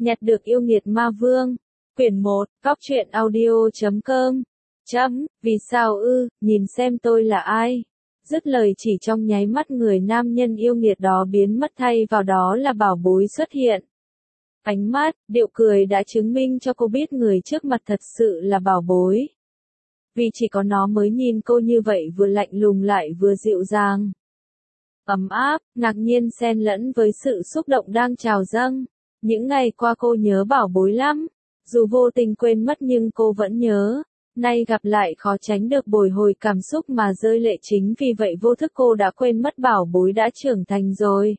Nhặt được yêu nghiệt ma vương. Quyển 1, Cóc truyện audio.com. Vì sao ư, nhìn xem tôi là ai. Dứt lời chỉ trong nháy mắt người nam nhân yêu nghiệt đó biến mất thay vào đó là Bảo Bối xuất hiện. Ánh mắt, điệu cười đã chứng minh cho cô biết người trước mặt thật sự là Bảo Bối. Vì chỉ có nó mới nhìn cô như vậy vừa lạnh lùng lại vừa dịu dàng. Ấm áp, ngạc nhiên xen lẫn với sự xúc động đang trào dâng. Những ngày qua cô nhớ Bảo Bối lắm. Dù vô tình quên mất nhưng cô vẫn nhớ. Nay gặp lại khó tránh được bồi hồi cảm xúc mà rơi lệ, chính vì vậy vô thức cô đã quên mất Bảo Bối đã trưởng thành rồi.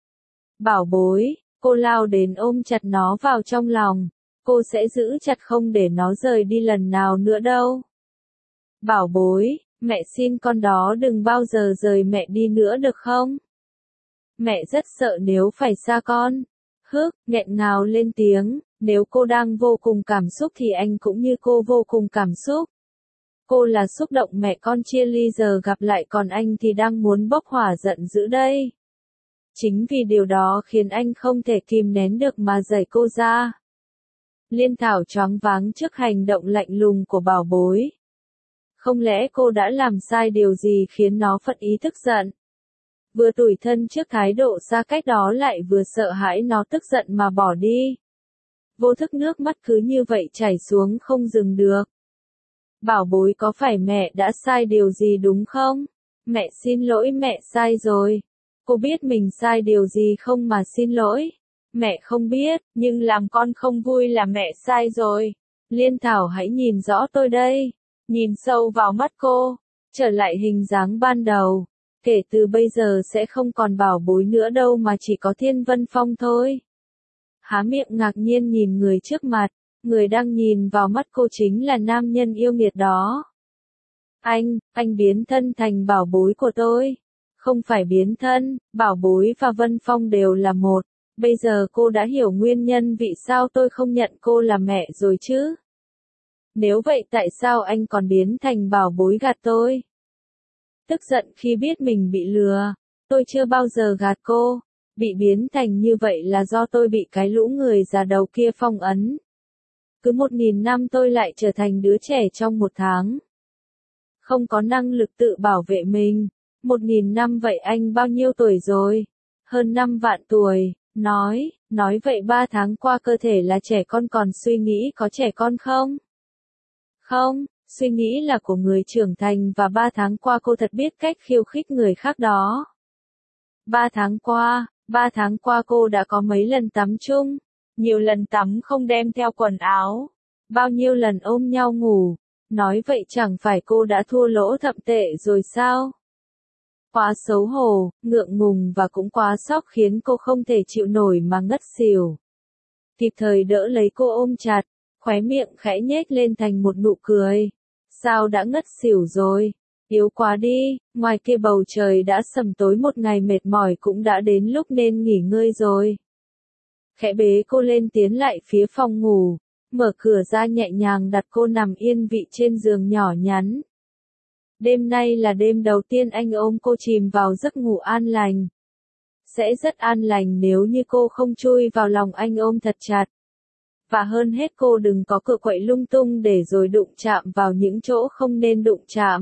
Bảo Bối, cô lao đến ôm chặt nó vào trong lòng. Cô sẽ giữ chặt không để nó rời đi lần nào nữa đâu. Bảo Bối, mẹ xin con đó đừng bao giờ rời mẹ đi nữa được không? Mẹ rất sợ nếu phải xa con. Nghẹn ngào lên tiếng, nếu cô đang vô cùng cảm xúc thì anh cũng như cô vô cùng cảm xúc. Cô là xúc động mẹ con chia ly giờ gặp lại, còn anh thì đang muốn bốc hỏa giận dữ đây. Chính vì điều đó khiến anh không thể kìm nén được mà đẩy cô ra. Liên Thảo choáng váng trước hành động lạnh lùng của Bảo Bối. Không lẽ cô đã làm sai điều gì khiến nó phật ý tức giận? Vừa tủi thân trước thái độ xa cách đó lại vừa sợ hãi nó tức giận mà bỏ đi. Vô thức nước mắt cứ như vậy chảy xuống không dừng được. Bảo Bối, có phải mẹ đã sai điều gì đúng không? Mẹ xin lỗi, mẹ sai rồi. Cô biết mình sai điều gì không mà xin lỗi? Mẹ không biết, nhưng làm con không vui là mẹ sai rồi. Liên Thảo, hãy nhìn rõ tôi đây. Nhìn sâu vào mắt cô, trở lại hình dáng ban đầu. Kể từ bây giờ sẽ không còn Bảo Bối nữa đâu mà chỉ có Thiên Vân Phong thôi. Há miệng ngạc nhiên nhìn người trước mặt, người đang nhìn vào mắt cô chính là nam nhân yêu nghiệt đó. Anh biến thân thành Bảo Bối của tôi. Không phải biến thân, Bảo Bối và Vân Phong đều là một. Bây giờ cô đã hiểu nguyên nhân vì sao tôi không nhận cô là mẹ rồi chứ. Nếu vậy tại sao anh còn biến thành Bảo Bối gạt tôi? Tức giận khi biết mình bị lừa. Tôi chưa bao giờ gạt cô. Bị biến thành như vậy là do tôi bị cái lũ người già đầu kia phong ấn. Cứ 1000 năm tôi lại trở thành đứa trẻ trong 1 tháng. Không có năng lực tự bảo vệ mình. 1000 năm vậy anh bao nhiêu tuổi rồi? Hơn 5 vạn tuổi. Nói vậy 3 tháng qua cơ thể là trẻ con, còn suy nghĩ có trẻ con không? Không, suy nghĩ là của người trưởng thành, và 3 tháng qua cô thật biết cách khiêu khích người khác đó. 3 tháng qua cô đã có mấy lần tắm chung, nhiều lần tắm không đem theo quần áo, bao nhiêu lần ôm nhau ngủ. Nói vậy chẳng phải cô đã thua lỗ thậm tệ rồi sao? Quá xấu hổ, ngượng ngùng và cũng quá sốc khiến cô không thể chịu nổi mà ngất xỉu. Kịp thời đỡ lấy cô ôm chặt, khóe miệng khẽ nhếch lên thành một nụ cười. Sao đã ngất xỉu rồi? Yếu quá đi, ngoài kia bầu trời đã sầm tối, một ngày mệt mỏi cũng đã đến lúc nên nghỉ ngơi rồi. Khẽ bế cô lên tiến lại phía phòng ngủ, mở cửa ra nhẹ nhàng đặt cô nằm yên vị trên giường nhỏ nhắn. Đêm nay là đêm đầu tiên anh ôm cô chìm vào giấc ngủ an lành. Sẽ rất an lành nếu như cô không chui vào lòng anh ôm thật chặt. Và hơn hết cô đừng có cựa quậy lung tung để rồi đụng chạm vào những chỗ không nên đụng chạm.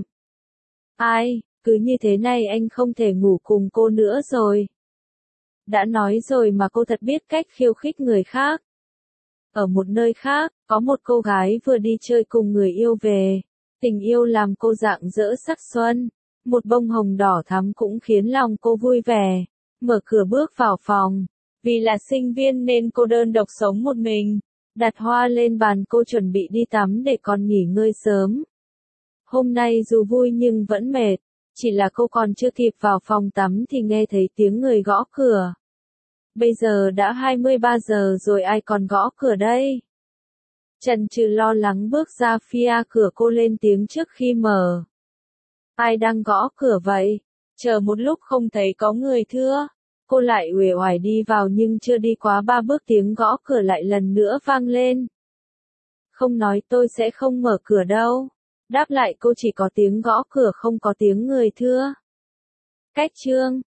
Cứ như thế này anh không thể ngủ cùng cô nữa rồi. Đã nói rồi mà cô thật biết cách khiêu khích người khác. Ở một nơi khác, có một cô gái vừa đi chơi cùng người yêu về. Tình yêu làm cô rạng rỡ sắc xuân. Một bông hồng đỏ thắm cũng khiến lòng cô vui vẻ. Mở cửa bước vào phòng. Vì là sinh viên nên cô đơn độc sống một mình. Đặt hoa lên bàn, cô chuẩn bị đi tắm để còn nghỉ ngơi sớm. Hôm nay dù vui nhưng vẫn mệt. Chỉ là cô còn chưa kịp vào phòng tắm thì nghe thấy tiếng người gõ cửa. Bây giờ đã 23 giờ rồi, ai còn gõ cửa đây? Chần chừ lo lắng bước ra phía cửa, cô lên tiếng trước khi mở. Ai đang gõ cửa vậy? Chờ một lúc không thấy có người thưa. Cô lại uể oải đi vào nhưng chưa đi quá 3 bước tiếng gõ cửa lại lần nữa vang lên. Không nói tôi sẽ không mở cửa đâu. Đáp lại cô chỉ có tiếng gõ cửa không có tiếng người thưa. Cách chương